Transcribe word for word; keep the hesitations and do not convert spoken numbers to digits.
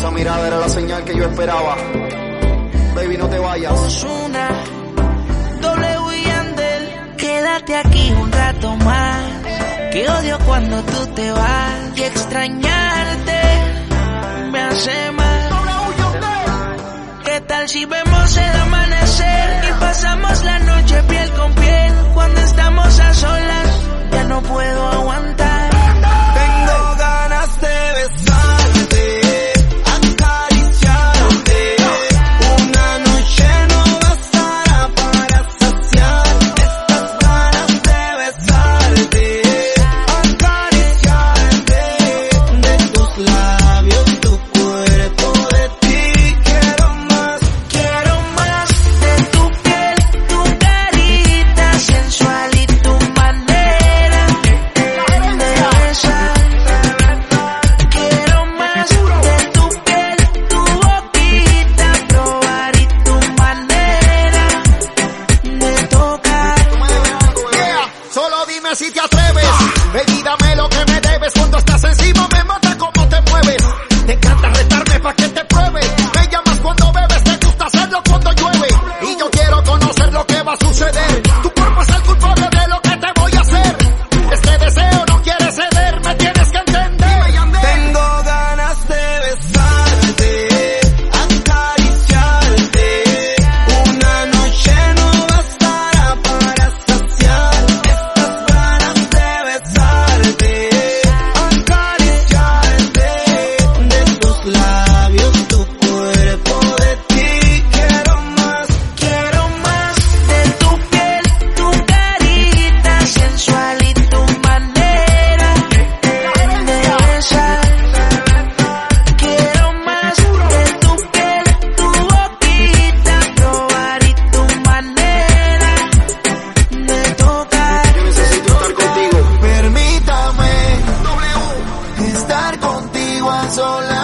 Esa mirada era la señal que yo esperaba. Baby, no te vayas. Ozuna, W y Yandel, quédate aquí un rato más. Que odio cuando tú te vas y extrañarte me hace mal. ¿Qué tal si vemos el amanecer y pasamos la noche piel con piel? Cuando estamos a solas ya no puedo aguantar. Tengo ganas de besarte, acariciarte. Una noche no bastará para saciar estas ganas de besarte, acariciarte. De tus labios, tu cuerpo, de ti quiero más. Quiero más de tu piel, tu carita sensual y tu manera de besar. Quiero más de tu piel, tu boquita, probar y tu manera de tocar. Yeah, solo dime si te atreves, baby, dame lo que me debes. Cuando estás encima me mata cómo te mueves. Te encanta retarme pa' que te pruebes. Me llamas cuando bebes, te gusta hacerlo cuando llueve. Y yo quiero conocer lo que va a suceder. Tu cuerpo es el culpable de lo que te voy a hacer. Este deseo no quiere ceder, me tienes que entender. Tengo ganas de besarte, acariciarte. Una noche no bastará para saciar estas ganas de besarte, acariciarte. De tus labios, tu cuerpo, de ti quiero más. Quiero más de tu piel, tu carita sensual y tu manera de besar. Quiero más de tu piel, tu boquita, probar y tu manera de tocar. Yo necesito estar contigo. Permítame estar contigo a solas.